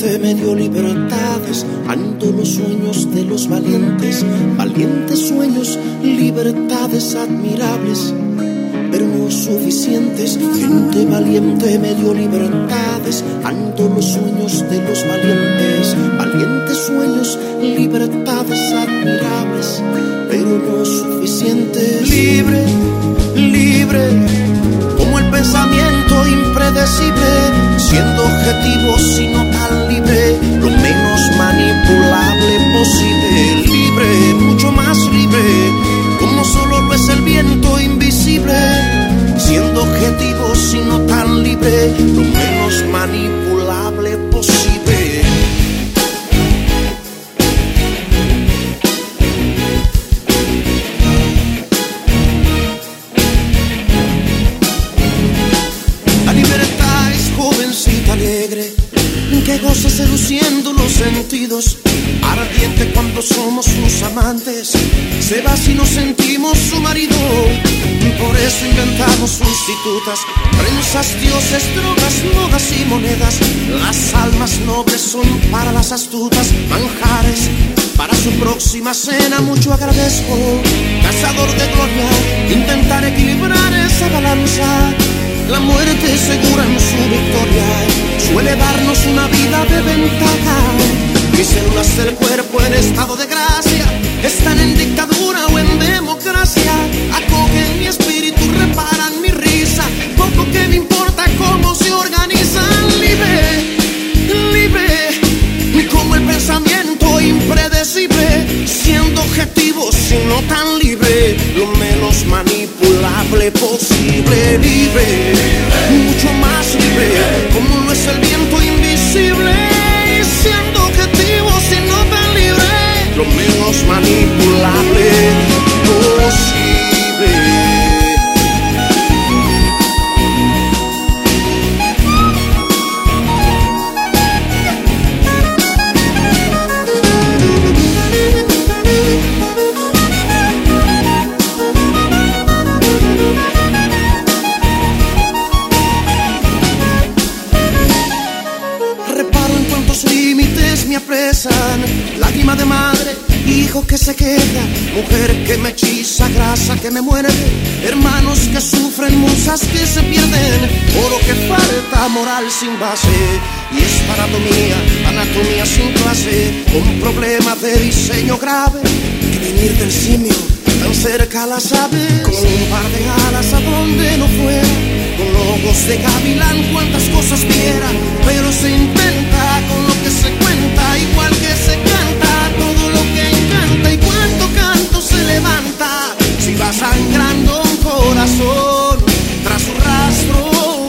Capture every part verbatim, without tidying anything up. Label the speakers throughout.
Speaker 1: valiente me dio libertades, ando los sueños de los valientes, valientes sueños, libertades admirables, pero no suficientes. Gente valiente me dio libertades, ando los sueños de los valientes, valientes sueños, libertades admirables, pero no suficientes. Libre, libre, como el pensamiento impredecible, siendo objetivo sino tan libre, lo menos manipulable posible. Libre, mucho más libre, como solo lo es el viento invisible, siendo objetivo sino tan libre, lo menos manipulable posible. La libertad es jovencita alegre, que goza seduciendo los sentidos, ardiente cuando somos sus amantes, se va si nos sentimos su marido. Por eso inventamos sustitutas, prensas, dioses, drogas, modas y monedas. Las almas nobles son para las astutas, manjares para su próxima cena. Mucho agradezco, cazador de gloria, intentar equilibrar esa balanza. La muerte segura en su victoria suele darnos una vida de ventaja. Mis células del cuerpo en estado de gracia están en dictadura o en democracia. Acogen mi espíritu, reparan mi risa. Poco que me importa cómo se organizan. Libre, libre, como el pensamiento impredecible, siendo objetivo sino tan libre, lo menos manipulable posible. Libre, mucho más libre, como lo es el viento invisible, y siendo objetivo sino tan libre, lo menos manipulable posible. Lágrima de madre, hijo que se queda, mujer que me hechiza, grasa que me muerde, hermanos que sufren, musas que se pierden, oro que falta, moral sin base, y es paratomía, anatomía sin clase, un problema de diseño grave, que venir del simio tan cerca a las aves, con un par de alas a donde no fuera, con ojos de gavilán cuantas cosas viera, pero se intenta con lo que se cuenta, igual que se canta todo lo que encanta, y cuánto canto se levanta si va sangrando un corazón tras su rastro,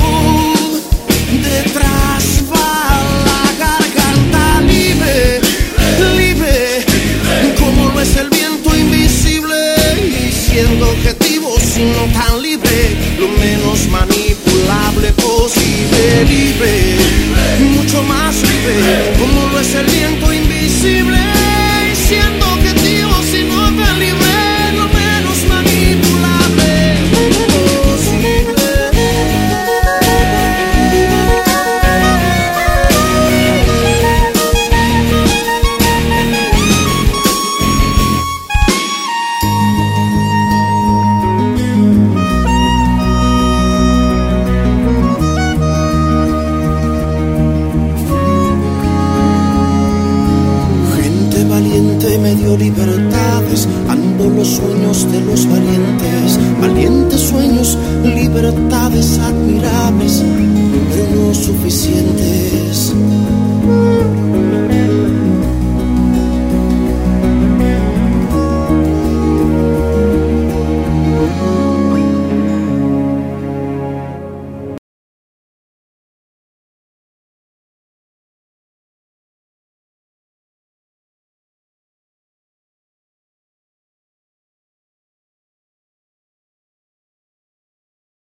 Speaker 1: detrás va la garganta. Libre, libre, como lo es el viento invisible, y siendo objetivo sino tan libre, lo menos manipulable posible. Libre, mucho más libre, como lo es el viento invisible, y siendo objetivo sino tan libre, lo menos manipulable posible. Me dio libertades, ando los sueños de los valientes, valientes sueños, libertades admirables, pero no suficientes.